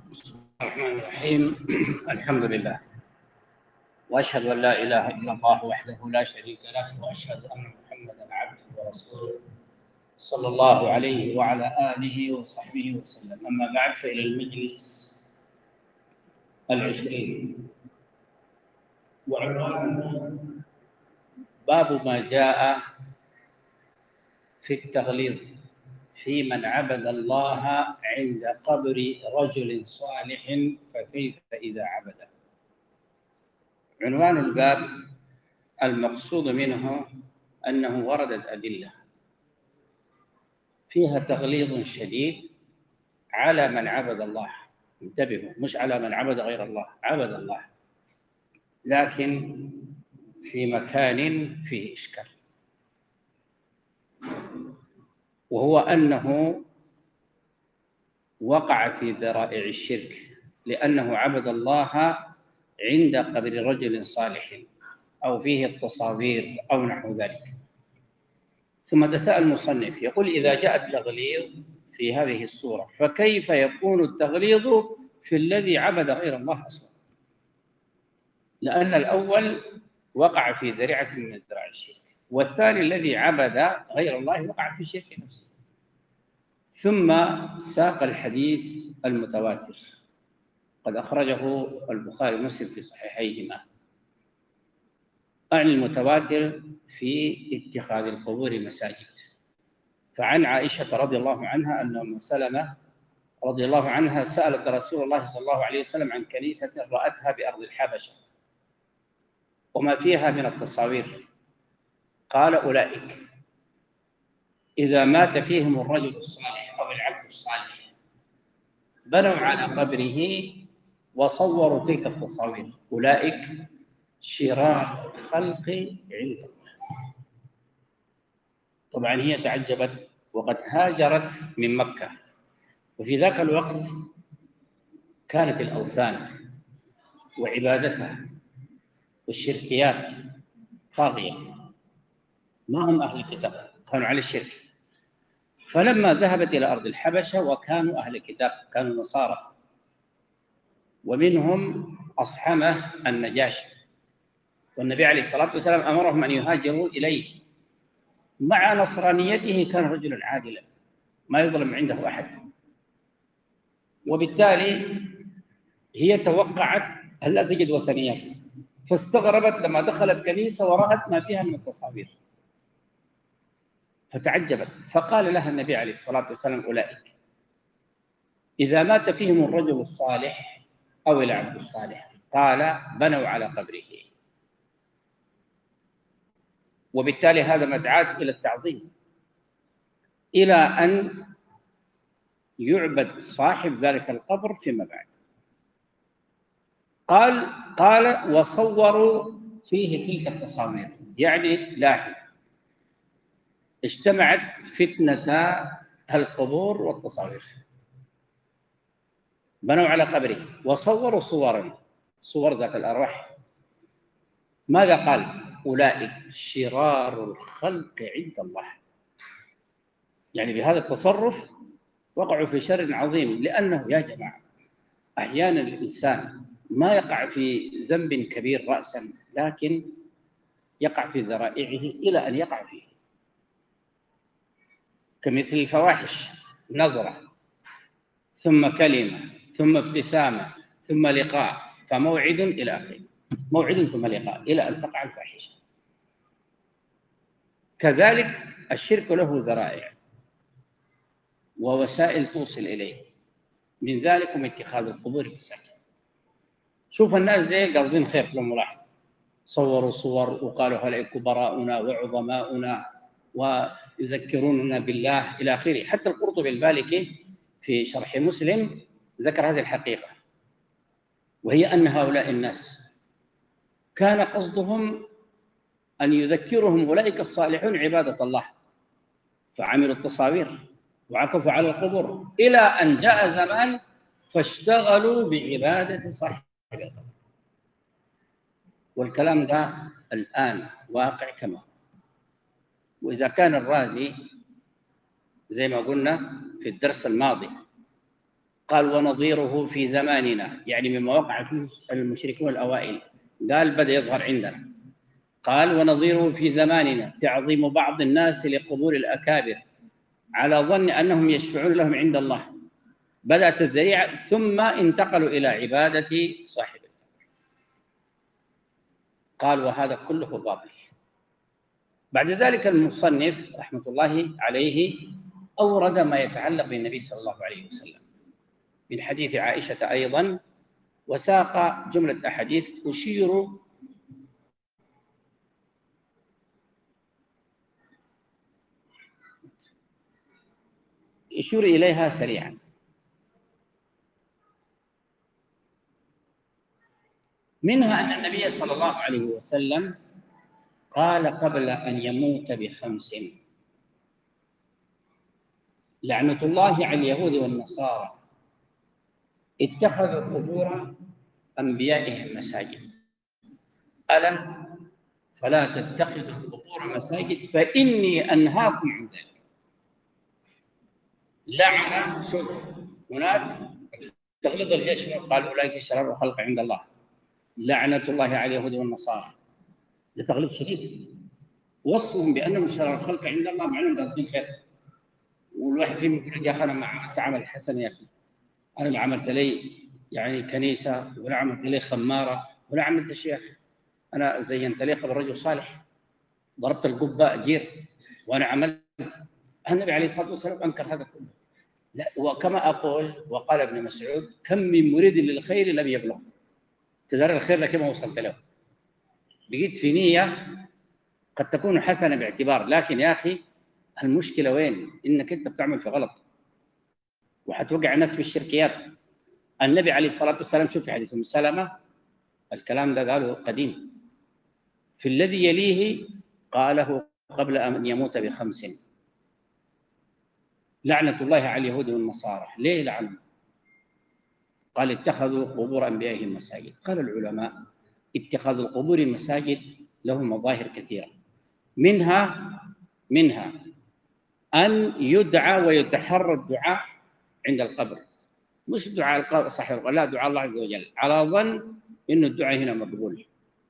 بسم الله الرحمن الرحيم. الحمد لله، وأشهد أن لا إله إلا الله وحده لا شريك له، وأشهد أن محمدًا عبده ورسوله صلى الله عليه وعلى آله وصحبه وسلم. أما بعد، فإلى المجلس 20، وعنوانه باب ما جاء في التغليظ في من عبد الله عند قبر رجل صالح فكيف إذا عبده. عنوان الباب المقصود منه أنه وردت أدلة فيها تغليظ شديد على من عبد الله. انتبهوا، مش على من عبد غير الله، عبد الله لكن في مكان فيه إشكال، وهو أنه وقع في ذرائع الشرك، لأنه عبد الله عند قبر رجل صالح أو فيه التصاوير أو نحو ذلك. ثم تساءل المصنف يقول: إذا جاء التغليظ في هذه الصورة فكيف يكون التغليظ في الذي عبد غير الله أصلا؟ لأن الأول وقع في ذريعة من ذرائع الشرك، والثاني الذي عبد غير الله وقع في الشرك نفسه. ثم ساق الحديث المتواتر، قد أخرجه البخاري ومسلم في صحيحيهما، عن المتواتر في اتخاذ القبور مساجد. فعن عائشة رضي الله عنها أن أم سلمة رضي الله عنها سألت رسول الله صلى الله عليه وسلم عن كنيسة رأتها بأرض الحبشة وما فيها من التصاوير، قال: أولئك إذا مات فيهم الرجل الصالح أو العبد الصالح بنوا على قبره وصوروا تلك التصاوير، أولئك شرار الخلق عند الله. طبعا هي تعجبت وقد هاجرت من مكة، وفي ذاك الوقت كانت الأوثان وعبادتها والشركيات طاغية، ما هم أهل الكتاب، كانوا على الشرك. فلما ذهبت إلى أرض الحبشة وكانوا أهل الكتاب، كانوا نصارى، ومنهم أصحمة النجاشي، والنبي عليه الصلاة والسلام أمرهم أن يهاجروا إليه. مع نصرانيته كان رجلا عادلا ما يظلم عنده أحد، وبالتالي هي توقعت أن لا تجد وثنيات، فاستغربت لما دخلت كنيسة ورأت ما فيها من التصاوير، فتعجبت. فقال لها النبي عليه الصلاة والسلام: أولئك إذا مات فيهم الرجل الصالح أو العبد الصالح، قال: بنوا على قبره. وبالتالي هذا مدعاة إلى التعظيم، إلى أن يعبد صاحب ذلك القبر فيما بعد. قال وصوروا فيه تلك التصاوير، يعني لاحظ، اجتمعت فتنة القبور والتصاوير. بنوا على قبره وصوروا صور ذات الأرواح. ماذا قال؟ أولئك شرار الخلق عند الله. يعني بهذا التصرف وقعوا في شر عظيم، لأنه يا جماعة أحيانا الإنسان ما يقع في ذنب كبير رأسا، لكن يقع في ذرائعه إلى أن يقع فيه، كمثل الفواحش: نظرة ثم كلمة ثم ابتسامة ثم لقاء، فموعد إلى آخره، موعد ثم لقاء، إلى أن تقع الفاحشة. كذلك الشرك له ذرائع ووسائل توصل إليه، من ذلكم اتخاذ القبور مساجد. شوف الناس دي قاصدين خير، لو ملاحظ صوروا صور وقالوا هؤلاء كبراؤنا وعظماؤنا ويذكروننا بالله إلى آخره. حتى القرطبي البالكي في شرح مسلم ذكر هذه الحقيقة، وهي أن هؤلاء الناس كان قصدهم أن يذكرهم أولئك الصالحون عبادة الله، فعملوا التصاوير وعكفوا على القبور، إلى أن جاء زمان فاشتغلوا بعبادة صاحب القبر. والكلام ده الآن واقع كما. وإذا كان الرازي زي ما قلنا في الدرس الماضي قال ونظيره في زماننا، يعني مما وقع فيه المشركون الأوائل، قال بدأ يظهر عندنا. قال ونظيره في زماننا تعظيم بعض الناس لقبور الأكابر على ظن أنهم يشفعون لهم عند الله، بدأت الذريعة ثم انتقلوا إلى عبادة صاحب. قال وهذا كله باطل. بعد ذلك المصنف رحمة الله عليه أورد ما يتعلق بالنبي صلى الله عليه وسلم من حديث عائشة أيضا، وساق جملة أحاديث يشير إليها سريعا. منها أن النبي صلى الله عليه وسلم قال قبل أن يموت ب5: لعنة الله على اليهود والنصارى اتخذوا قبور أنبيائهم مساجد، ألا فلا تتخذوا القبور مساجد فإني أنهاكم عن ذلك. لعن، شوف هناك تغلظ الجيش قال أولئك شرار الخلق عند الله، لعنة الله على اليهود والنصارى، لتغليظ شديد، وصفهم بأنهم شرار الخلق عند الله مع أنهم قاصدين خير. والواحد فيهم يقول يا أخي أنا ما عملت عمل حسن، يا أخي أنا ما عملت لي يعني كنيسة ولا عملت لي خمارة ولا عملت شيء، أنا زينت لي قبر رجل صالح، ضربت القبة أجير وأنا عملت. النبي عليه الصلاة والسلام أنكر هذا كله. لا، وكما أقول وقال ابن مسعود كم من مريد للخير لم يبلغ، تدرى الخير لكن ما وصلت له، بقيت في نية قد تكون حسنة باعتبار، لكن يا أخي المشكلة وين؟ إنك أنت بتعمل في غلط وحتوقع الناس في الشركيات. النبي عليه الصلاة والسلام شوف في حديث أم سلمة الكلام ده قاله قديم، في الذي يليه قاله قبل أن يموت ب5: لعنة الله على اليهود والنصارى. ليه لعنوا؟ قال اتخذوا قبور أنبيائهم مساجد. قال العلماء اتخاذ القبور مساجد له مظاهر كثيرة، منها أن يدعى ويتحرى الدعاء عند القبر، مش دعاء القبر صحيح، لا، دعاء الله عز وجل على ظن إن الدعاء هنا مقبول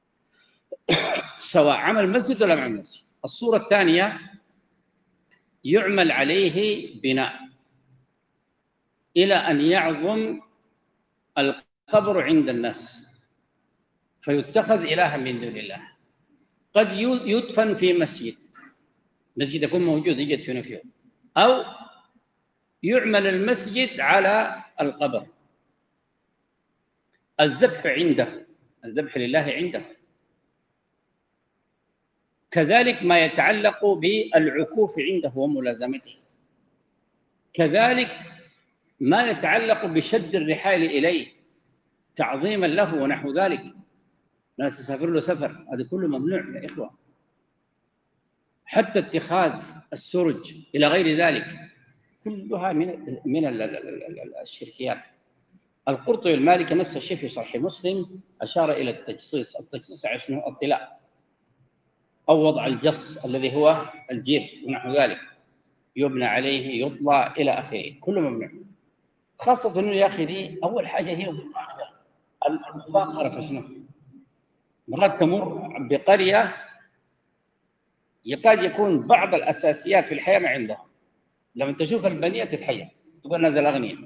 سواء عمل مسجد ولا عمل مسجد. الصورة الثانية يعمل عليه بناء إلى أن يعظم القبر عند الناس فيتخذ إلها من دون الله. قد يدفن في مسجد يكون موجود يدفن فيه، أو يعمل المسجد على القبر. الذبح عنده، الذبح لله عنده. كذلك ما يتعلق بالعكوف عنده وملازمته، كذلك ما يتعلق بشد الرحال إليه تعظيما له ونحو ذلك، لا تسافر له سفر، هذا كله ممنوع يا إخوة. حتى اتخاذ السرج إلى غير ذلك كلها من الشركيات. القرطبي المالكي نفس الشيء في صحيح مسلم أشار إلى التجصيص على شنو؟ الطلاء أو وضع الجص الذي هو الجير ونحو ذلك، يبنى عليه يطلع إلى آخره، كله ممنوع. خاصة إنه يا أخي دي أول حاجة هي المفاخرة في شنو؟ مرات تمر بقرية يكاد يكون بعض الأساسيات في الحياة ما عندهم، لما تشوف البنية تتحير تقول نازل أغنياء.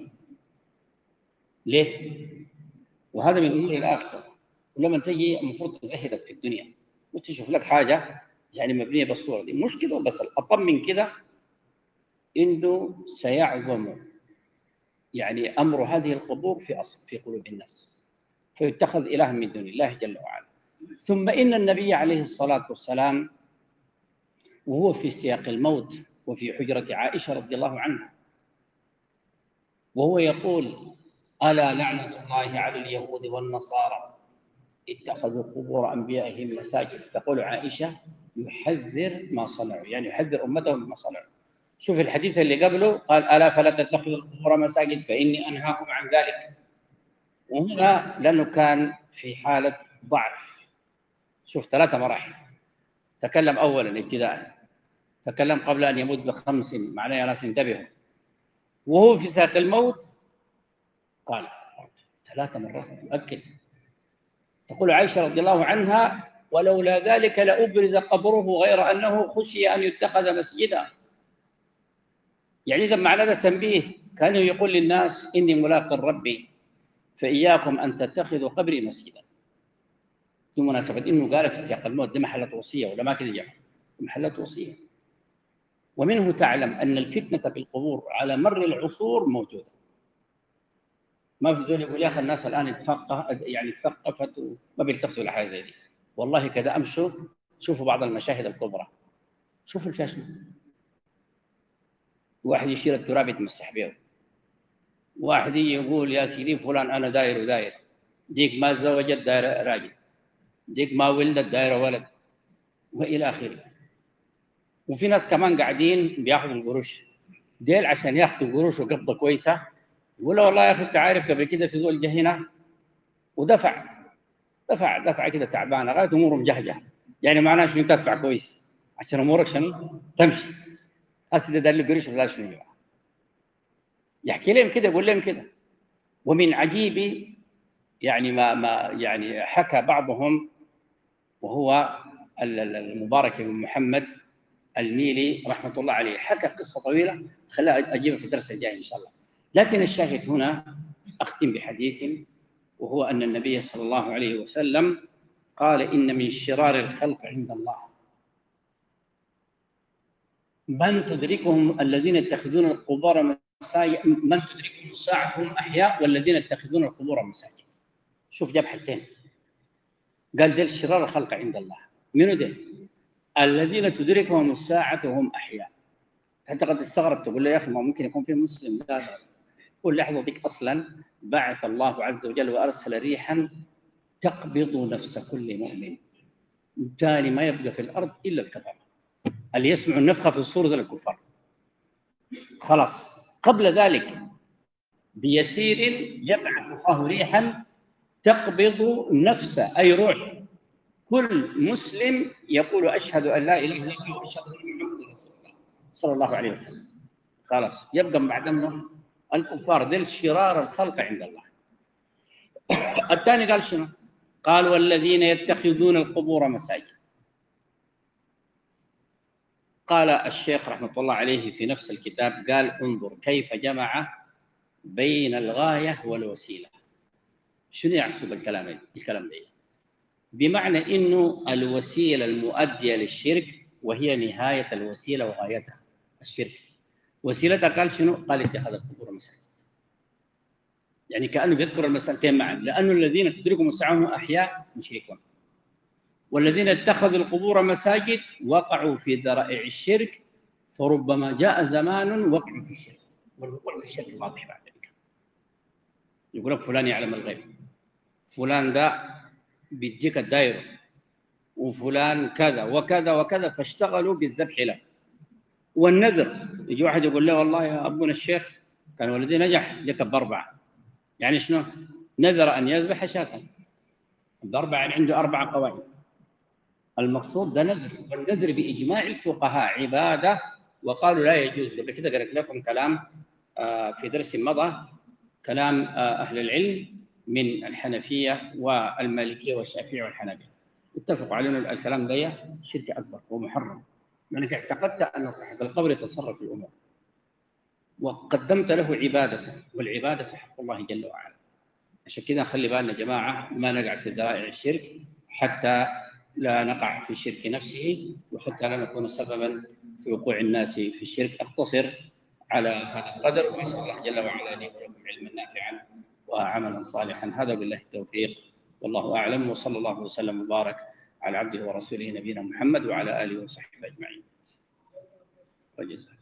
ليه؟ وهذا من أمور الآخرة. ولما تجي المفروض تزهدك في الدنيا وتشوف لك حاجة يعني مبنية بالصورة دي، مش كده بس، الأطم من كده إنه سيعظم يعني أمر هذه القبور في قلوب الناس فيتخذ إله من دون الله جل وعلا. ثم إن النبي عليه الصلاة والسلام وهو في سياق الموت وفي حجرة عائشة رضي الله عنها وهو يقول ألا لعنة الله على اليهود والنصارى اتخذوا قبور أنبيائهم مساجد، تقول عائشة يحذر ما صنعوا، يعني يحذر أمته مما صنعوا. شوف الحديث اللي قبله قال ألا فلا تتخذوا القبور مساجد فإني أنهاكم عن ذلك، وهنا لأنه كان في حالة ضعف. شوف 3 مراحل، تكلم أولا ابتداء، تكلم قبل أن يموت ب5 معناه يا ناس انتبهوا، وهو في ساق الموت قال 3 مرات مؤكد. تقول عائشة رضي الله عنها: ولولا ذلك لأبرز قبره غير أنه خشي أن يتخذ مسجدا. يعني إذا معنى هذا تنبيه، كان يقول للناس: إني ملاق ربي فإياكم أن تتخذوا قبري مسجدا. في مناسبة إنه قال في سياق الموت: دي محلة وصية ولا ما كده جمع؟ محلة وصية. ومنه تعلم أن الفتنة بالقبور على مر العصور موجودة. ما في زول يقول يا أخي الناس الآن ثقفت وما بيلتفتوا لحاجة زي دي. والله كذا أمشوا شوفوا بعض المشاهد الكبرى، شوفوا فيها شنو. واحد يشيل التراب يتمسح به، واحد يقول يا سيدي فلان أنا داير وداير، ديك ما تزوجت داير راجل، ديك ما ولدت داير ولد، وإلى آخره. وفي ناس كمان قاعدين بياخذوا القروش ديل عشان ياخذوا قروش وقبضة كويسة، يقول له والله يا أخي أنت عارف قبل كده في زول جه هنا ودفع كده تعبانة لغاية أموره مجهجة. يعني معناه شنو تدفع كويس عشان أمورك شنو تمشي. هسه ده اللي قريش ولا شنو يحكي لهم كده، يقول لهم كده. ومن عجيب يعني ما يعني حكى بعضهم، وهو المبارك بن محمد الميلي رحمة الله عليه، حكى قصة طويلة خليها أجيبها في الدرس الجاي إن شاء الله. لكن الشاهد هنا أختم بحديث، وهو أن النبي صلى الله عليه وسلم قال: إن من شرار الخلق عند الله من تدركهم الذين يتخذون القبور مساجد، من تدركهم الساعة هم أحياء والذين يتخذون القبور مساجد. شوف جاب حاجتين، قال ذل شرار الخلق عند الله. منو ده؟ الذين تدركهم الساعة وهم أحياء. أنت قد استغرب تقول له يا أخي ما ممكن يكون في مسلم؟ لا، قل لحظة ديك أصلا بعث الله عز وجل وأرسل ريحا تقبض نفس كل مؤمن، بالتالي ما يبقى في الأرض إلا الكفار اللي يسمعوا النفخة في الصور ذل الكفار. خلاص قبل ذلك بيسير يبعث الله ريحا تقبض نفس أي روح كل مسلم يقول أشهد أن لا إله إلا الله وأشهد أن محمدا رسول الله صلى الله عليه وسلم. خلاص يبقى بعد منه الكفار ذل شرار الخلق عند الله. الثاني قال شنو؟ قال: والذين يتخذون القبور مساجد. قال الشيخ رحمة الله عليه في نفس الكتاب، قال: انظر كيف جمع بين الغاية والوسيلة. شنو يحسب الكلام ده؟ بمعنى إنه الوسيلة المؤدية للشرك وهي نهاية الوسيلة وغايتها الشرك. وسيلتها قال شنو؟ قال اتخاذ القبور مساجد. يعني كأنه بيذكر المسألتين معا، لأن الذين تدركهم الساعة هم أحياء مشركون، والذين اتخذوا القبور مساجد وقعوا في ذرائع الشرك، فربما جاء زمان وقعوا في الشرك، والوقوع في الشرك واضح بعد ذلك. يقول لك فلان يعلم الغيب، فلان ده بيديك الدائرة، وفلان كذا وكذا وكذا، فاشتغلوا بالذبح له. والنذر، يجي واحد يقول له والله يا أبونا الشيخ كان ولدي نجح جاك ب4، يعني شنو؟ نذر أن يذبح شاة ب4، يعني عنده 4 قوائم. المقصود ده نذر، والنذر بإجماع الفقهاء عبادة، وقالوا لا يجوز. قبل كده قرأت لكم كلام في درس مضى، كلام أهل العلم من الحنفية والمالكية والشافعية والحنابلة، اتفقوا على أن الكلام ده شرك أكبر ومحرم، لأنك اعتقدت أن صاحب القبر يتصرف في الأمور وقدمت له عبادة، والعبادة حق الله جل وعلا. عشان كذا نخلي بالنا يا جماعة ما نقع في ذرائع الشرك، حتى لا نقع في الشرك نفسه، وحتى لا نكون سببا في وقوع الناس في الشرك. أقتصر على هذا القدر، وأسأل الله جل وعلا لي ولكم علما نافعا وعملا صالحا. هذا بالله التوفيق، والله أعلم، وصلى الله وسلم وبارك على عبده ورسوله نبينا محمد وعلى آله وصحبه أجمعين. وجزاك